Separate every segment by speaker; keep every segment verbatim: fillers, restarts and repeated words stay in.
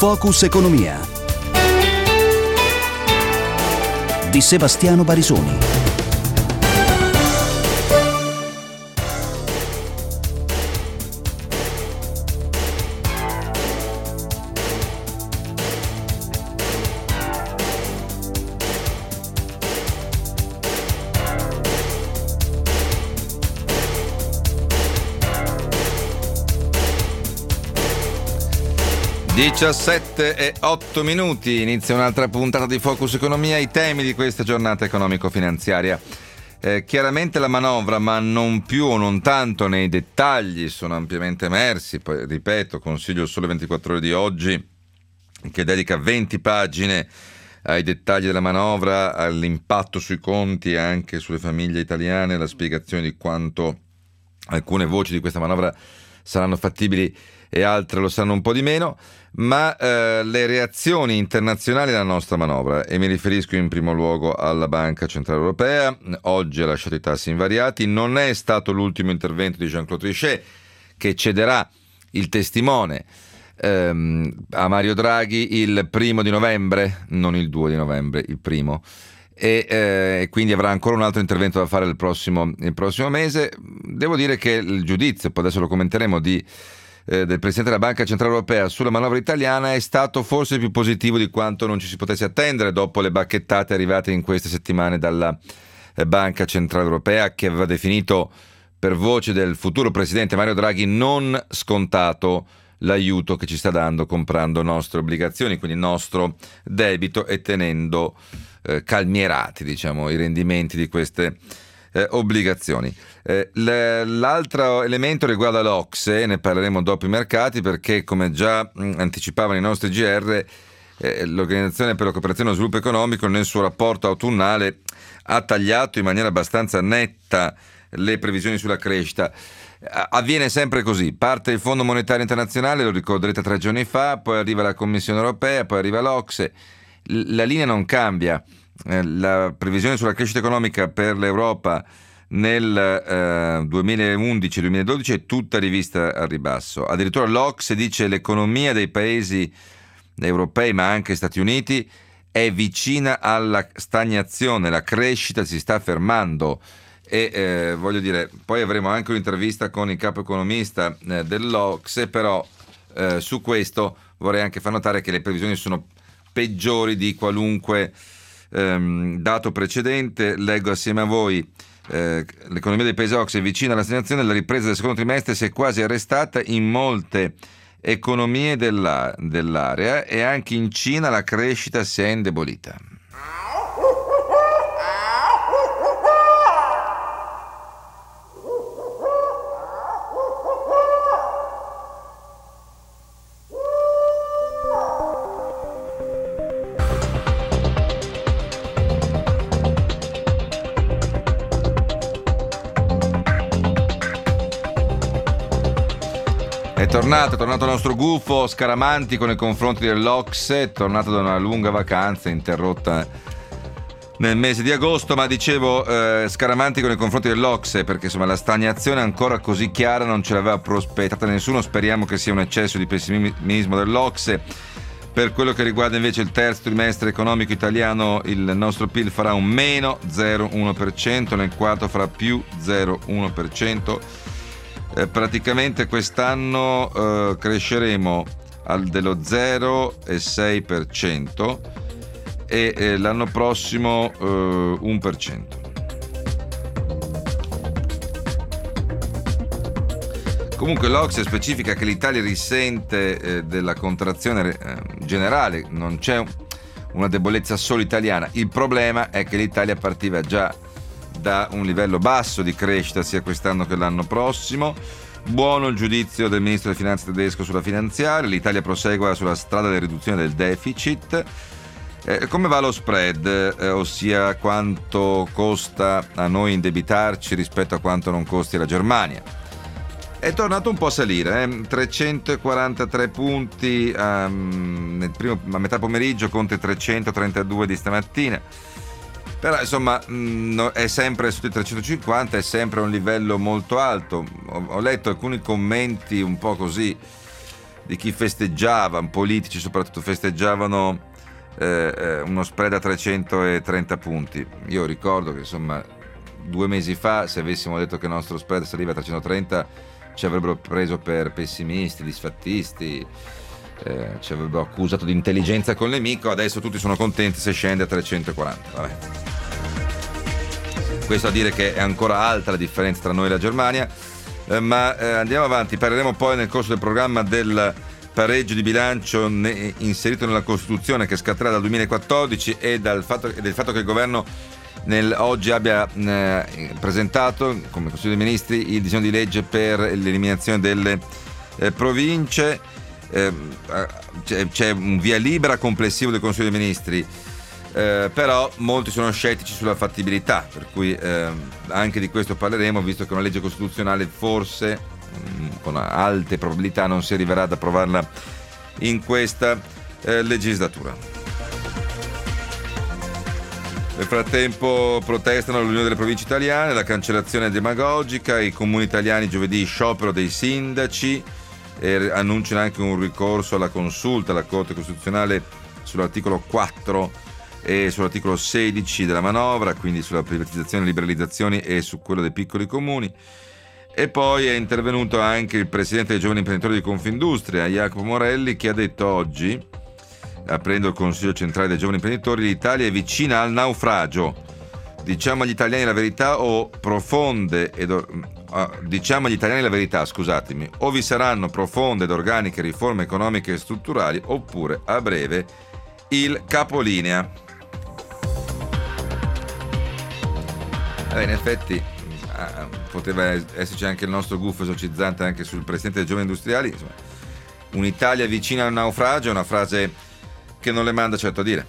Speaker 1: Focus Economia di Sebastiano Barisoni.
Speaker 2: diciassette e otto minuti, inizia un'altra puntata di Focus Economia. I temi di questa giornata economico-finanziaria. Eh, chiaramente la manovra, ma non più o non tanto nei dettagli, sono ampiamente emersi. Poi ripeto, consiglio il Sole ventiquattro Ore di oggi, che dedica venti pagine ai dettagli della manovra, all'impatto sui conti e anche sulle famiglie italiane, la spiegazione di quanto alcune voci di questa manovra saranno fattibili e altre lo sanno un po' di meno, ma eh, le reazioni internazionali alla nostra manovra, e mi riferisco in primo luogo alla Banca Centrale Europea. Oggi ha lasciato i tassi invariati. Non è stato l'ultimo intervento di Jean-Claude Trichet, che cederà il testimone ehm, a Mario Draghi il primo di novembre, non il due di novembre, il primo, e eh, quindi avrà ancora un altro intervento da fare il prossimo, il prossimo mese. Devo dire che il giudizio, poi adesso lo commenteremo, di Eh, del Presidente della Banca Centrale Europea sulla manovra italiana è stato forse più positivo di quanto non ci si potesse attendere dopo le bacchettate arrivate in queste settimane dalla eh, Banca Centrale Europea, che aveva definito, per voce del futuro Presidente Mario Draghi, non scontato l'aiuto che ci sta dando comprando nostre obbligazioni, quindi nostro debito, e tenendo eh, calmierati, diciamo, i rendimenti di queste Eh, obbligazioni. Eh, l'altro elemento riguarda l'Ocse, ne parleremo dopo i mercati, perché come già mh, anticipavano i nostri G R, eh, l'Organizzazione per la Cooperazione e lo Sviluppo Economico nel suo rapporto autunnale ha tagliato in maniera abbastanza netta le previsioni sulla crescita. Avviene sempre così: parte il Fondo Monetario Internazionale, lo ricorderete tre giorni fa, poi arriva la Commissione Europea, poi arriva l'Ocse, L- la linea non cambia. La previsione sulla crescita economica per l'Europa nel eh, duemilaundici duemiladodici è tutta rivista al ribasso. Addirittura l'Ocse dice che l'economia dei paesi europei, ma anche Stati Uniti, è vicina alla stagnazione, la crescita si sta fermando. E eh, voglio dire, poi avremo anche un'intervista con il capo economista eh, dell'Ocse, però eh, su questo vorrei anche far notare che le previsioni sono peggiori di qualunque dato precedente. Leggo assieme a voi: eh, l'economia dei paesi Ocse è vicina alla stagnazione, la ripresa del secondo trimestre si è quasi arrestata in molte economie della, dell'area, e anche in Cina la crescita si è indebolita. È tornato, è tornato il nostro gufo scaramantico nei confronti dell'Ocse, è tornato da una lunga vacanza interrotta nel mese di agosto, ma dicevo eh, scaramantico nei confronti dell'Ocse perché insomma la stagnazione ancora così chiara non ce l'aveva prospettata nessuno. Speriamo che sia un eccesso di pessimismo dell'Ocse. Per quello che riguarda invece il terzo trimestre economico italiano, il nostro P I L farà un meno zero virgola uno per cento, nel quarto farà più zero virgola uno per cento. Eh, praticamente quest'anno eh, cresceremo al dello zero virgola sei per cento e eh, l'anno prossimo eh, uno per cento. Comunque l'Ocse specifica che l'Italia risente eh, della contrazione eh, generale, non c'è una debolezza solo italiana. Il problema è che l'Italia partiva già da un livello basso di crescita sia quest'anno che l'anno prossimo. Buono il giudizio del ministro delle finanze tedesco sulla finanziaria, l'Italia prosegua sulla strada della riduzione del deficit. Eh, come va lo spread, eh, ossia quanto costa a noi indebitarci rispetto a quanto non costi la Germania? È tornato un po' a salire, eh? trecentoquarantatré punti um, nel primo, a metà pomeriggio contro i trecentotrentadue di stamattina. Però insomma mh, è sempre sotto i trecentocinquanta, è sempre un livello molto alto. Ho, ho letto alcuni commenti un po' così di chi festeggiava, politici soprattutto festeggiavano eh, uno spread a trecentotrenta punti. Io ricordo che insomma due mesi fa, se avessimo detto che il nostro spread saliva a trecentotrenta, ci avrebbero preso per pessimisti, disfattisti, eh, ci avrebbero accusato di intelligenza con nemico. Adesso tutti sono contenti se scende a trecentoquaranta. Vabbè. Questo a dire che è ancora alta la differenza tra noi e la Germania, eh, ma eh, andiamo avanti. Parleremo poi nel corso del programma del pareggio di bilancio ne- inserito nella Costituzione, che scatterà dal duemilaquattordici, e dal fatto, e del fatto che il governo nel, oggi abbia eh, presentato come Consiglio dei Ministri il disegno di legge per l'eliminazione delle eh, province. Eh, c'è, c'è un via libera complessivo del Consiglio dei Ministri. Eh, però molti sono scettici sulla fattibilità, per cui eh, anche di questo parleremo, visto che una legge costituzionale forse mh, con alte probabilità non si arriverà ad approvarla in questa eh, legislatura. Nel frattempo protestano all'Unione delle Province Italiane, la cancellazione è demagogica, i comuni italiani giovedì sciopero dei sindaci e annunciano anche un ricorso alla consulta alla Corte Costituzionale sull'articolo quattro e sull'articolo sedici della manovra, quindi sulla privatizzazione e liberalizzazioni e su quello dei piccoli comuni. E poi è intervenuto anche il presidente dei giovani imprenditori di Confindustria, Jacopo Morelli, che ha detto oggi, aprendo il Consiglio centrale dei giovani imprenditori, l'Italia è vicina al naufragio. Diciamo agli italiani la verità o profonde ed or- diciamo agli italiani la verità, scusatemi, o vi saranno profonde ed organiche riforme economiche e strutturali, oppure a breve il capolinea. Eh, in effetti eh, poteva esserci anche il nostro gufo esorcizzante anche sul presidente dei giovani industriali. Insomma, un'Italia vicina al naufragio è una frase che non le manda certo a dire.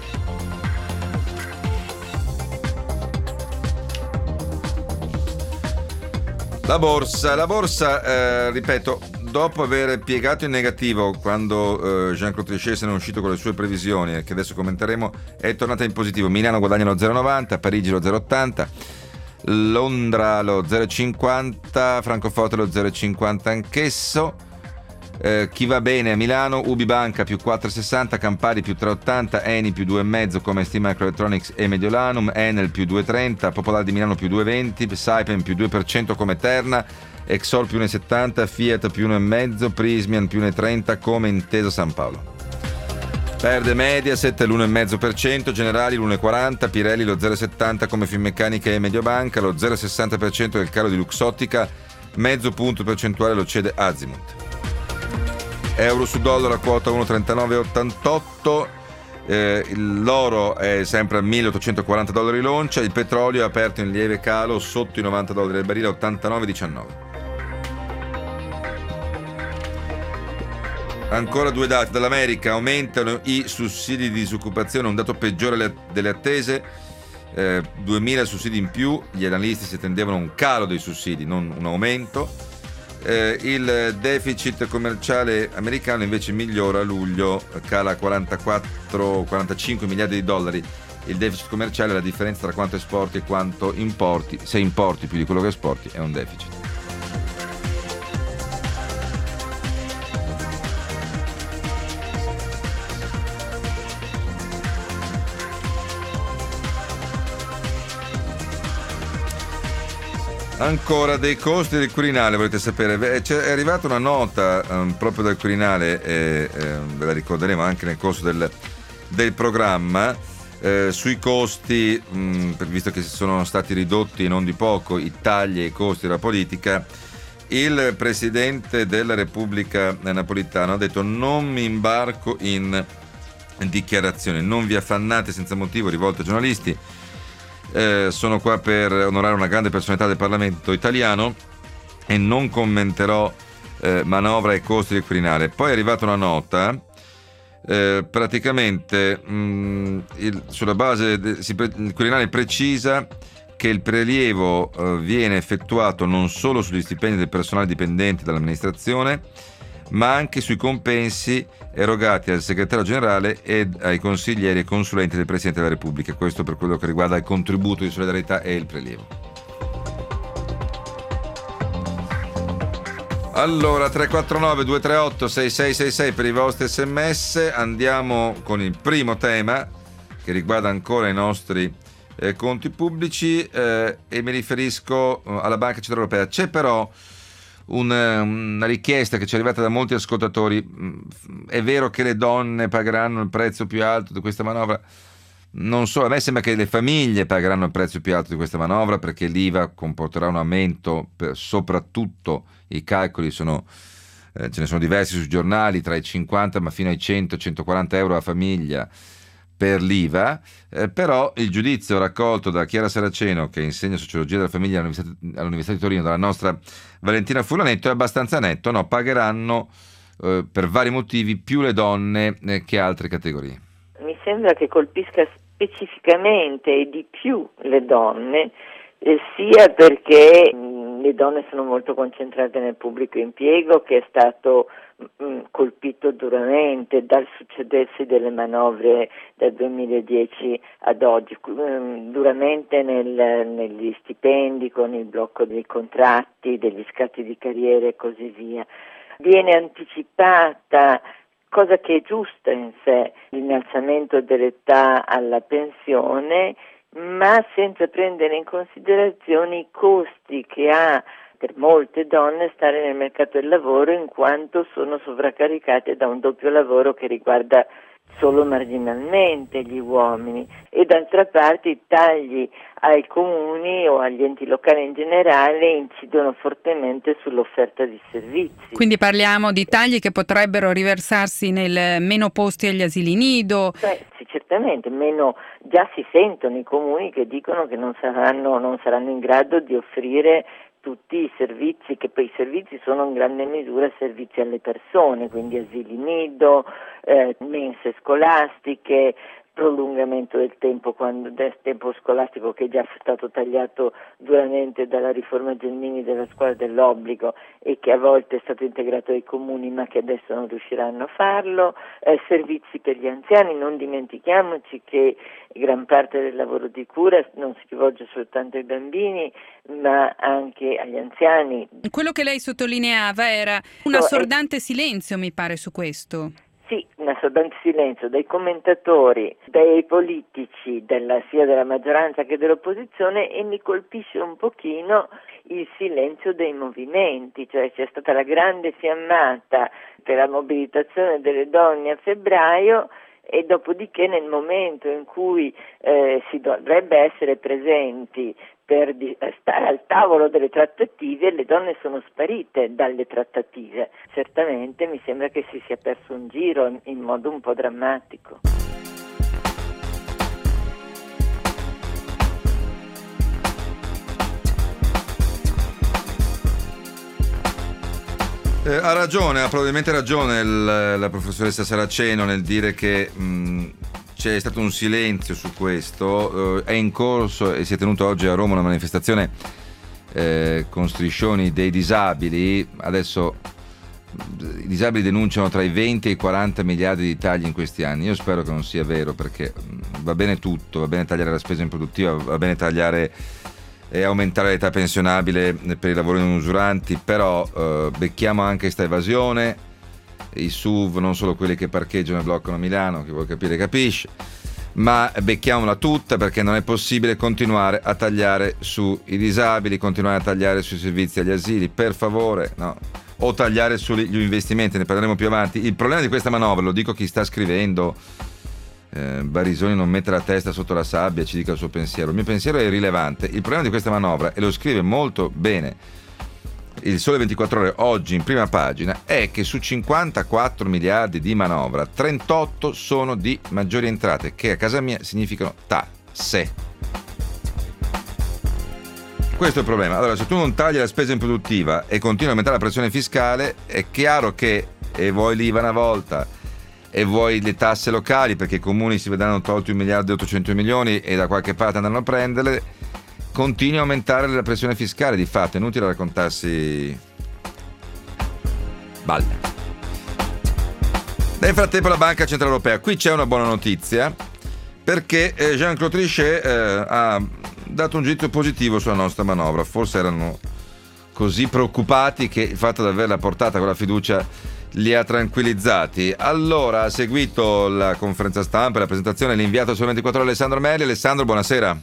Speaker 2: La borsa, la borsa eh, ripeto, dopo aver piegato in negativo quando eh, Jean-Claude Trichet se ne è uscito con le sue previsioni, che adesso commenteremo, è tornata in positivo. Milano guadagna lo zero virgola novanta, Parigi lo zero virgola ottanta, Londra lo zero virgola cinquanta, Francoforte lo zero virgola cinquanta anch'esso. Eh, chi va bene a Milano, Ubibanca più quattro virgola sessanta, Campari più tre virgola ottanta, Eni più due virgola cinque come Steam Microelectronics e Mediolanum, Enel più due virgola trenta, Popolare di Milano più due virgola venti, Saipem più due per cento come Terna, Exor più uno virgola settanta, Fiat più uno virgola cinque, Prysmian più uno virgola trenta come Intesa San Paolo. Perde Mediaset l'uno virgola cinque per cento, Generali l'uno virgola quaranta, Pirelli lo zero virgola settanta come Finmeccanica e Mediobanca, lo zero virgola sessanta per cento del calo di Luxottica, mezzo punto percentuale lo cede Azimut. Euro su dollaro a quota uno virgola trentanove ottantotto, eh, l'oro è sempre a milleottocentoquaranta dollari l'oncia, il petrolio è aperto in lieve calo sotto i novanta dollari al barile, ottantanove diciannove. Ancora due dati dall'America: aumentano i sussidi di disoccupazione, un dato peggiore delle attese, eh, duemila sussidi in più, gli analisti si attendevano un calo dei sussidi, non un aumento. Eh, il deficit commerciale americano invece migliora a luglio, cala a quarantaquattro quarantacinque miliardi di dollari. Il deficit commerciale è la differenza tra quanto esporti e quanto importi. Se importi più di quello che esporti è un deficit. Ancora dei costi del Quirinale, volete sapere? C'è, è arrivata una nota um, proprio dal Quirinale, eh, eh, ve la ricorderemo anche nel corso del, del programma, eh, sui costi, mh, visto che sono stati ridotti non di poco i tagli e i costi della politica. Il Presidente della Repubblica Napolitano ha detto: non mi imbarco in dichiarazioni, non vi affannate senza motivo rivolte ai giornalisti. Eh, sono qua per onorare una grande personalità del Parlamento italiano e non commenterò eh, manovra e costi del Quirinale. Poi è arrivata una nota, eh, praticamente mh, il, sulla base de, si, il Quirinale precisa che il prelievo eh, viene effettuato non solo sugli stipendi del personale dipendente dall'amministrazione, ma anche sui compensi erogati al segretario generale e ai consiglieri e consulenti del Presidente della Repubblica. Questo per quello che riguarda il contributo di solidarietà e il prelievo. Allora, tre quattro nove due tre otto sei sei sei sei per i vostri sms. Andiamo con il primo tema che riguarda ancora i nostri eh, conti pubblici eh, e mi riferisco alla Banca Centrale Europea. C'è però un, una richiesta che ci è arrivata da molti ascoltatori. È vero che le donne pagheranno il prezzo più alto di questa manovra? Non so, a me sembra che le famiglie pagheranno il prezzo più alto di questa manovra, perché l'I V A comporterà un aumento, per, soprattutto i calcoli sono, eh, ce ne sono diversi sui giornali, tra i cinquanta ma fino ai cento centoquaranta euro a famiglia per l'I V A, eh, però il giudizio raccolto da Chiara Saraceno, che insegna sociologia della famiglia all'Università, all'Università di Torino, dalla nostra Valentina Furlanetto, è abbastanza netto: no, pagheranno eh, per vari motivi più le donne eh, che altre categorie.
Speaker 3: Mi sembra che colpisca specificamente e di più le donne, eh, sia perché mh, le donne sono molto concentrate nel pubblico impiego, che è stato mh, colpito duramente dal succedersi delle manovre dal duemiladieci ad oggi, mh, duramente nel, negli stipendi, con il blocco dei contratti, degli scatti di carriera e così via. Viene anticipata, cosa che è giusta in sé, l'innalzamento dell'età alla pensione, ma senza prendere in considerazione i costi che ha per molte donne stare nel mercato del lavoro, in quanto sono sovraccaricate da un doppio lavoro che riguarda solo marginalmente gli uomini, e d'altra parte i tagli ai comuni o agli enti locali in generale incidono fortemente sull'offerta di servizi.
Speaker 4: Quindi parliamo di tagli che potrebbero riversarsi nel meno posti agli asili nido.
Speaker 3: Beh, sì, certamente, meno, già si sentono i comuni che dicono che non saranno, non saranno in grado di offrire tutti i servizi, che poi i servizi sono in grande misura servizi alle persone, quindi asili nido, eh, mense scolastiche, prolungamento del tempo, quando, del tempo scolastico, che è già stato tagliato duramente dalla riforma Gelmini della scuola dell'obbligo e che a volte è stato integrato ai comuni ma che adesso non riusciranno a farlo, eh, servizi per gli anziani. Non dimentichiamoci che gran parte del lavoro di cura non si rivolge soltanto ai bambini ma anche agli anziani.
Speaker 4: Quello che lei sottolineava era un assordante silenzio, mi pare, su questo.
Speaker 3: Sì, un assordante silenzio dai commentatori, dai politici, della, sia della maggioranza che dell'opposizione, e mi colpisce un pochino il silenzio dei movimenti, cioè c'è stata la grande fiammata per la mobilitazione delle donne a febbraio, e dopodiché nel momento in cui eh, si dovrebbe essere presenti per di, stare al tavolo delle trattative, le donne sono sparite dalle trattative. Certamente mi sembra che si sia perso un giro in, in modo un po' drammatico.
Speaker 2: Eh, ha ragione, ha probabilmente ragione il, la professoressa Saraceno nel dire che mh, c'è stato un silenzio su questo. Eh, è in corso e si è tenuta oggi a Roma una manifestazione eh, con striscioni dei disabili. Adesso i disabili denunciano tra i venti e i quaranta miliardi di tagli in questi anni. Io spero che non sia vero, perché mh, va bene tutto, va bene tagliare la spesa improduttiva, va bene tagliare e aumentare l'età pensionabile per i lavori non usuranti, però eh, becchiamo anche questa evasione, i S U V, non solo quelli che parcheggiano e bloccano Milano, chi vuol capire capisce, ma becchiamola tutta, perché non è possibile continuare a tagliare sui disabili, continuare a tagliare sui servizi agli asili, per favore, no, o tagliare sugli investimenti, ne parleremo più avanti. Il problema di questa manovra, lo dico a chi sta scrivendo, Eh, Barisoni non mette la testa sotto la sabbia, ci dica il suo pensiero. Il mio pensiero è irrilevante. Il problema di questa manovra, e lo scrive molto bene il Sole ventiquattro Ore oggi in prima pagina, è che su cinquantaquattro miliardi di manovra, trentotto sono di maggiori entrate, che a casa mia significano tasse. Questo è il problema. Allora, se tu non tagli la spesa improduttiva e continui a aumentare la pressione fiscale, è chiaro che, e vuoi l'I V A una volta e vuoi le tasse locali, perché i comuni si vedranno tolti un miliardo e ottocento milioni e da qualche parte andranno a prenderle, continui a aumentare la pressione fiscale. Di fatto è inutile raccontarsi balle. Nel frattempo la Banca Centrale Europea, qui c'è una buona notizia, perché Jean-Claude Trichet eh, ha dato un giudizio positivo sulla nostra manovra. Forse erano così preoccupati che il fatto di averla portata con la fiducia li ha tranquillizzati. Allora, ha seguito la conferenza stampa, la presentazione, l'inviato su ventiquattro ore Alessandro Merli. Alessandro, buonasera.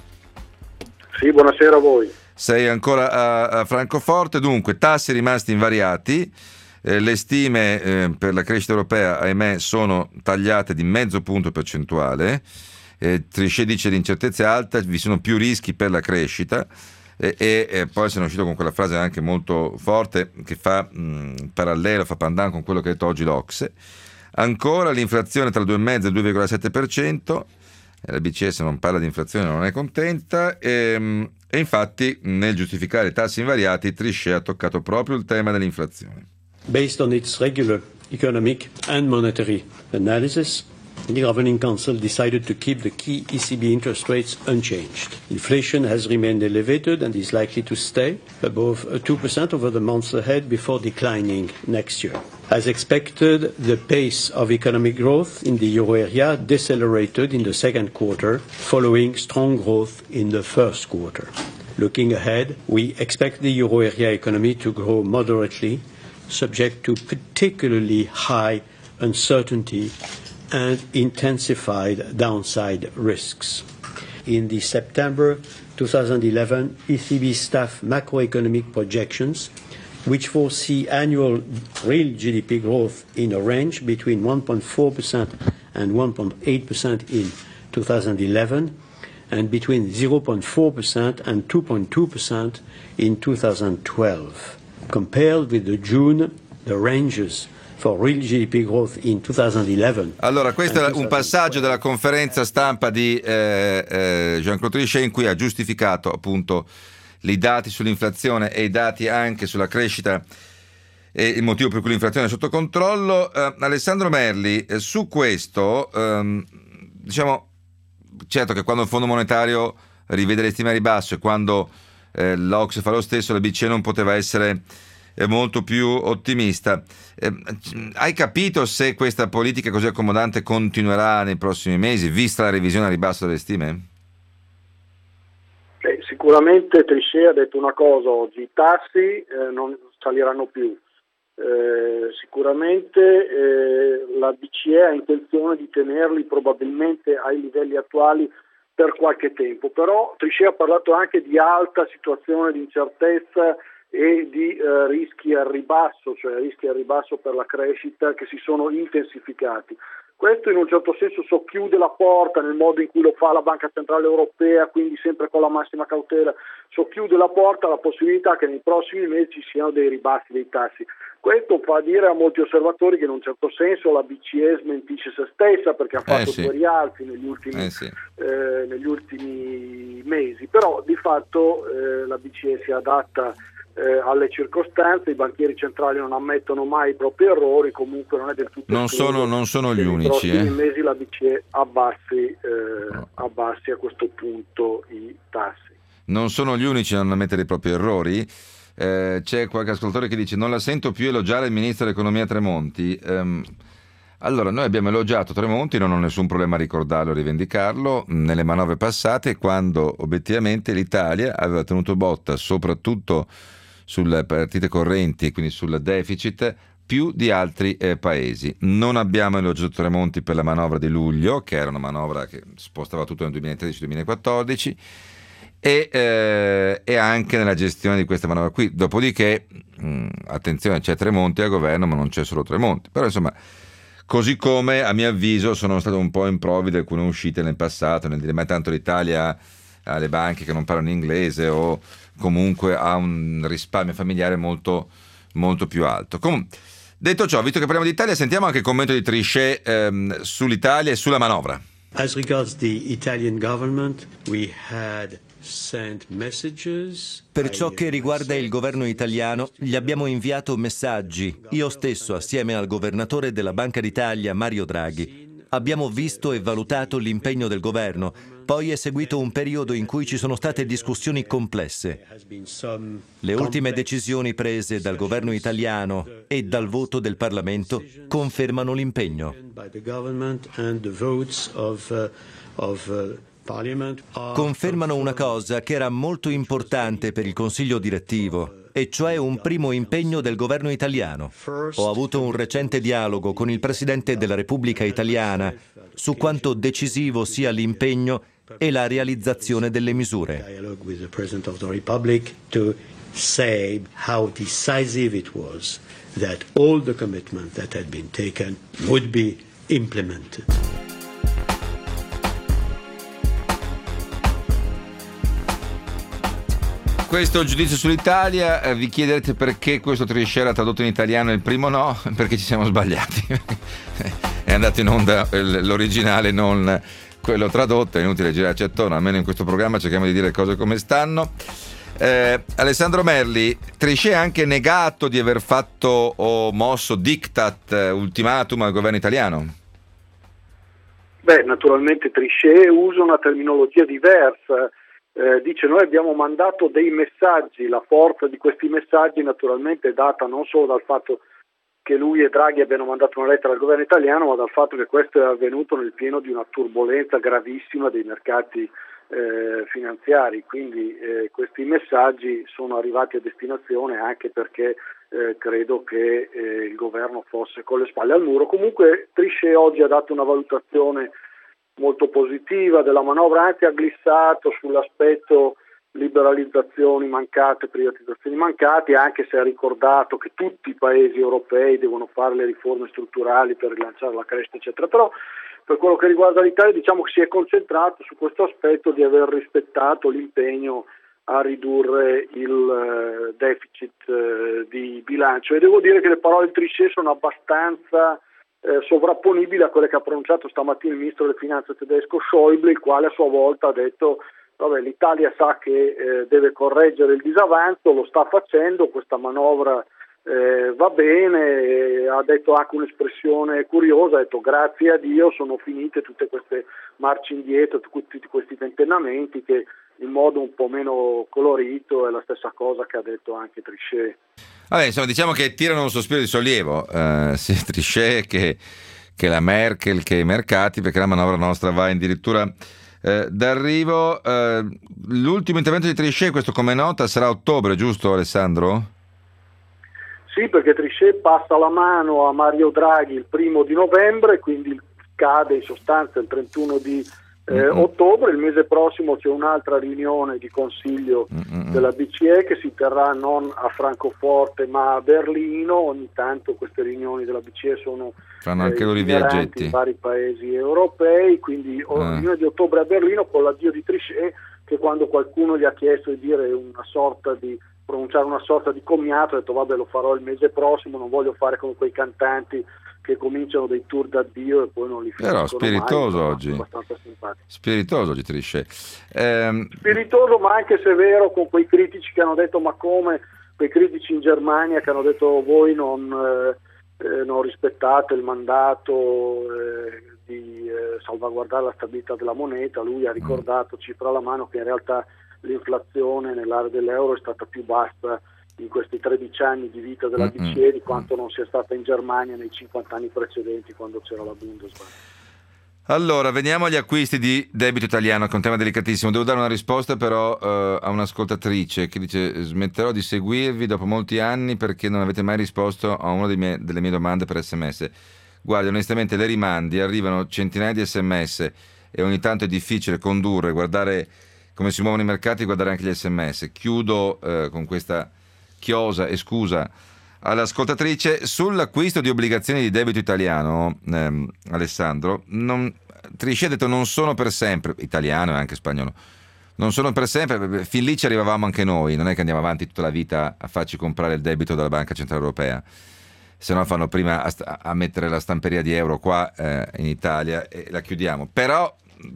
Speaker 5: Sì, buonasera a voi.
Speaker 2: Sei ancora a, a Francoforte. Dunque, tassi rimasti invariati, eh, le stime eh, per la crescita europea, ahimè, sono tagliate di mezzo punto percentuale. eh, Trichet dice l'incertezza è alta, vi sono più rischi per la crescita. E, e, e poi sono uscito con quella frase anche molto forte che fa mh, parallelo, fa pandan con quello che ha detto oggi l'O C S E. Ancora l'inflazione tra il due virgola cinque e il due virgola sette per cento, la B C E se non parla di inflazione non è contenta, e, e infatti nel giustificare i tassi invariati Trichet ha toccato proprio il tema dell'inflazione.
Speaker 6: Based on its regular economic and monetary analysis, the Governing Council decided to keep the key E C B interest rates unchanged. Inflation has remained elevated and is likely to stay above two percent over the months ahead before declining next year. As expected, the pace of economic growth in the euro area decelerated in the second quarter, following strong growth in the first quarter. Looking ahead, we expect the euro area economy to grow moderately, subject to particularly high uncertainty and intensified downside risks. In the September twenty eleven E C B staff macroeconomic projections, which foresee annual real G D P growth in a range between one point four percent and one point eight percent in twenty eleven and between zero point four percent and two point two percent in twenty twelve. Compared with the June, the ranges for real G D P growth in twenty eleven.
Speaker 2: Allora, questo è un passaggio della conferenza stampa di eh, eh, Jean-Claude Trichet in cui ha giustificato appunto i dati sull'inflazione e i dati anche sulla crescita e il motivo per cui l'inflazione è sotto controllo. Eh, Alessandro Merli, eh, su questo, ehm, diciamo, certo che quando il Fondo Monetario rivede le stime a ribasso e quando eh, l'O C S E fa lo stesso, la B C E non poteva essere è molto più ottimista. Eh, hai capito se questa politica così accomodante continuerà nei prossimi mesi, vista la revisione a ribasso delle stime?
Speaker 5: Eh, sicuramente Trichet ha detto una cosa oggi: i tassi eh, non saliranno più. Eh, sicuramente eh, la B C E ha intenzione di tenerli probabilmente ai livelli attuali per qualche tempo, però Trichet ha parlato anche di alta situazione di incertezza e di eh, rischi al ribasso, cioè rischi al ribasso per la crescita che si sono intensificati. Questo in un certo senso socchiude la porta nel modo in cui lo fa la Banca Centrale Europea, quindi sempre con la massima cautela, socchiude la porta alla possibilità che nei prossimi mesi ci siano dei ribassi dei tassi. Questo fa dire a molti osservatori che in un certo senso la B C E smentisce se stessa, perché ha fatto
Speaker 2: eh sì.
Speaker 5: due rialzi negli ultimi,
Speaker 2: eh sì.
Speaker 5: eh, negli ultimi mesi, però di fatto eh, la B C E si adatta Eh, alle circostanze, i banchieri centrali non ammettono mai i propri errori, comunque non è del tutto
Speaker 2: non sono, non sono gli unici.
Speaker 5: Nei prossimi
Speaker 2: eh.
Speaker 5: mesi la B C E abbassi, eh, no. abbassi a questo punto i tassi.
Speaker 2: Non sono gli unici a non ammettere i propri errori. Eh, c'è qualche ascoltatore che dice: non la sento più elogiare il ministro dell'economia Tremonti. Ehm, allora, noi abbiamo elogiato Tremonti, non ho nessun problema a ricordarlo, a rivendicarlo, nelle manovre passate, quando obiettivamente l'Italia aveva tenuto botta soprattutto sulle partite correnti e quindi sul deficit più di altri eh, paesi. Non abbiamo elogiato Tremonti per la manovra di luglio, che era una manovra che spostava tutto nel duemilatredici duemilaquattordici, e, eh, e anche nella gestione di questa manovra qui. Dopodiché, mh, attenzione, c'è Tremonti al governo, ma non c'è solo Tremonti. Però insomma, così come a mio avviso sono state un po' improvvide alcune uscite nel passato, nel dire ma tanto l'Italia ha le banche che non parlano inglese o comunque ha un risparmio familiare molto, molto più alto. Comunque, detto ciò, visto che parliamo di Italia, sentiamo anche il commento di Trichet ehm, sull'Italia e sulla manovra.
Speaker 6: As regards the Italian government, we had sent messages.
Speaker 7: Per ciò che riguarda il governo italiano, gli abbiamo inviato messaggi. Io stesso, assieme al governatore della Banca d'Italia, Mario Draghi, abbiamo visto e valutato l'impegno del governo. Poi è seguito un periodo in cui ci sono state discussioni complesse. Le ultime decisioni prese dal governo italiano e dal voto del Parlamento confermano l'impegno. Confermano una cosa che era molto importante per il Consiglio direttivo e cioè un primo impegno del governo italiano. Ho avuto un recente dialogo con il Presidente della Repubblica Italiana su quanto decisivo sia l'impegno e la realizzazione delle misure.
Speaker 6: Dialogue with the President of the Republic to say how decisive it was that all the commitment that had been taken would be implemented.
Speaker 2: Questo è il giudizio sull'Italia. Eh, vi chiederete perché questo Trichet era tradotto in italiano e il primo no? Perché ci siamo sbagliati. È andato in onda l'originale, non quello tradotto. È inutile girarci attorno, almeno in questo programma cerchiamo di dire le cose come stanno. Eh, Alessandro Merli, Trichet ha anche negato di aver fatto o mosso diktat, ultimatum al governo italiano.
Speaker 5: Beh, naturalmente Trichet usa una terminologia diversa. Eh, dice noi abbiamo mandato dei messaggi, la forza di questi messaggi naturalmente è data non solo dal fatto che lui e Draghi abbiano mandato una lettera al governo italiano, ma dal fatto che questo è avvenuto nel pieno di una turbolenza gravissima dei mercati eh, finanziari, quindi eh, questi messaggi sono arrivati a destinazione anche perché eh, credo che eh, il governo fosse con le spalle al muro. Comunque Trichet oggi ha dato una valutazione molto positiva della manovra, anche ha glissato sull'aspetto liberalizzazioni mancate, privatizzazioni mancate, anche se ha ricordato che tutti i paesi europei devono fare le riforme strutturali per rilanciare la crescita, eccetera. Però per quello che riguarda l'Italia diciamo che si è concentrato su questo aspetto di aver rispettato l'impegno a ridurre il deficit eh, di bilancio, e devo dire che le parole di Trichet sono abbastanza Eh, sovrapponibile a quelle che ha pronunciato stamattina il ministro delle finanze tedesco Schäuble, il quale a sua volta ha detto vabbè, l'Italia sa che eh, deve correggere il disavanzo, lo sta facendo, questa manovra eh, va bene, ha detto anche un'espressione curiosa, ha detto grazie a Dio sono finite tutte queste marce indietro, tutti questi tentennamenti, che in modo un po' meno colorito è la stessa cosa che ha detto anche Trichet.
Speaker 2: Vabbè, insomma, diciamo che tirano un sospiro di sollievo eh, sia Trichet che, che la Merkel, che i mercati, perché la manovra nostra va addirittura eh, d'arrivo. Eh, l'ultimo intervento di Trichet, questo come nota, sarà a ottobre, giusto Alessandro?
Speaker 5: Sì, perché Trichet passa la mano a Mario Draghi il primo di novembre, quindi cade in sostanza il trentuno di Eh, mm-hmm. ottobre. Il mese prossimo c'è un'altra riunione di consiglio mm-hmm. della B C E che si terrà non a Francoforte ma a Berlino. Ogni tanto queste riunioni della B C E sono
Speaker 2: fanno anche eh, loro i viaggetti
Speaker 5: in vari paesi europei, quindi
Speaker 2: ah.
Speaker 5: la riunione di ottobre a Berlino con l'addio di Trichet, che quando qualcuno gli ha chiesto di dire una sorta di pronunciare una sorta di commiato ha detto vabbè, lo farò il mese prossimo, non voglio fare come quei cantanti che cominciano dei tour d'addio e poi non li finiscono.
Speaker 2: Però spiritoso
Speaker 5: mai,
Speaker 2: oggi
Speaker 5: abbastanza simpatico.
Speaker 2: Spiritoso oggi Trichet. Ehm...
Speaker 5: Spiritoso, ma anche severo con quei critici che hanno detto ma come, quei critici in Germania che hanno detto voi non, eh, non rispettate il mandato eh, di eh, salvaguardare la stabilità della moneta. Lui ha ricordato, mm. cifra alla mano, che in realtà l'inflazione nell'area dell'euro è stata più bassa in questi tredici anni di vita della B C E di quanto non sia stata in Germania nei cinquanta anni precedenti, quando c'era la Bundesbank.
Speaker 2: Allora, veniamo agli acquisti di debito italiano, che è un tema delicatissimo. Devo dare una risposta però uh, a un'ascoltatrice che dice smetterò di seguirvi dopo molti anni perché non avete mai risposto a una delle mie, delle mie domande per sms. Guardi, onestamente le rimandi, arrivano centinaia di sms e ogni tanto è difficile condurre, guardare come si muovono i mercati, guardare anche gli sms. Chiudo uh, con questa chiosa e scusa all'ascoltatrice sull'acquisto di obbligazioni di debito italiano. ehm, Alessandro, non, Trichet ha detto non sono per sempre, italiano e anche spagnolo, non sono per sempre, fin lì ci arrivavamo anche noi, non è che andiamo avanti tutta la vita a farci comprare il debito dalla Banca Centrale Europea, se no fanno prima a, a mettere la stamperia di euro qua eh, in Italia e la chiudiamo. Però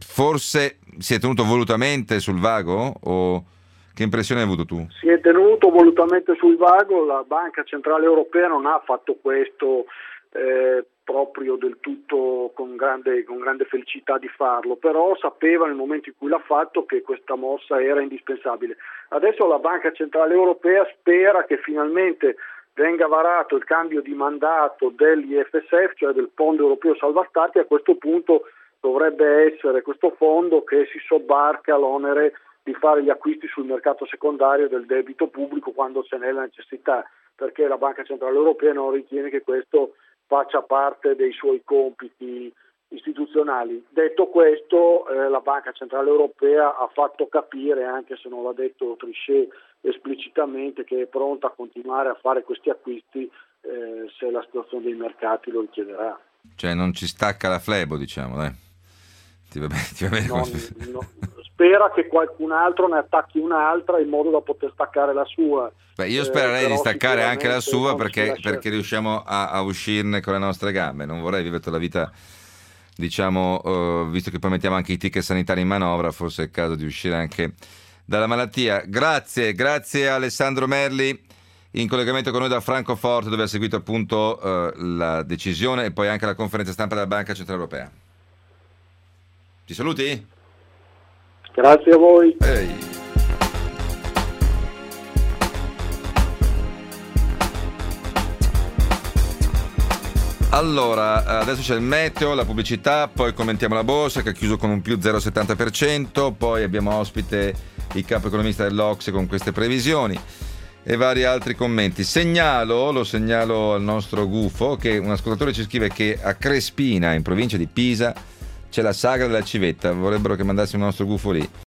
Speaker 2: forse si è tenuto volutamente sul vago, o che impressione hai avuto tu?
Speaker 5: Si è tenuto volutamente sul vago, la Banca Centrale Europea non ha fatto questo eh, proprio del tutto con grande, con grande felicità di farlo, però sapeva nel momento in cui l'ha fatto che questa mossa era indispensabile. Adesso la Banca Centrale Europea spera che finalmente venga varato il cambio di mandato dell'I F S F, cioè del Fondo Europeo Salva Stati. A questo punto dovrebbe essere questo fondo che si sobbarca l'onere di fare gli acquisti sul mercato secondario del debito pubblico quando ce n'è la necessità, perché la Banca Centrale Europea non ritiene che questo faccia parte dei suoi compiti istituzionali. Detto questo, eh, la Banca Centrale Europea ha fatto capire, anche se non l'ha detto Trichet esplicitamente, che è pronta a continuare a fare questi acquisti eh, se la situazione dei mercati lo richiederà.
Speaker 2: Cioè non ci stacca la flebo, diciamo, dai. Ti va bene, ti va bene
Speaker 5: Non,
Speaker 2: come...
Speaker 5: no, spera che qualcun altro ne attacchi un'altra in modo da poter staccare la sua.
Speaker 2: Beh, io spererei
Speaker 5: eh,
Speaker 2: di staccare anche la sua
Speaker 5: non
Speaker 2: perché,
Speaker 5: lascia...
Speaker 2: perché riusciamo a, a uscirne con le nostre gambe. Non vorrei vivere tutta la vita, diciamo, uh, visto che poi mettiamo anche i ticket sanitari in manovra, forse è il caso di uscire anche dalla malattia. Grazie, grazie a Alessandro Merli, in collegamento con noi da Francoforte, dove ha seguito appunto uh, la decisione e poi anche la conferenza stampa della Banca Centrale Europea. Ti saluti?
Speaker 5: Grazie a voi.
Speaker 2: Ehi. Allora, adesso c'è il meteo, la pubblicità, poi commentiamo la borsa che ha chiuso con un più zero virgola settanta per cento, poi abbiamo ospite il capo economista dell'Ocse con queste previsioni e vari altri commenti. Segnalo, lo segnalo al nostro gufo, che un ascoltatore ci scrive che a Crespina, in provincia di Pisa, c'è la sagra della civetta, vorrebbero che mandassimo il nostro gufo lì.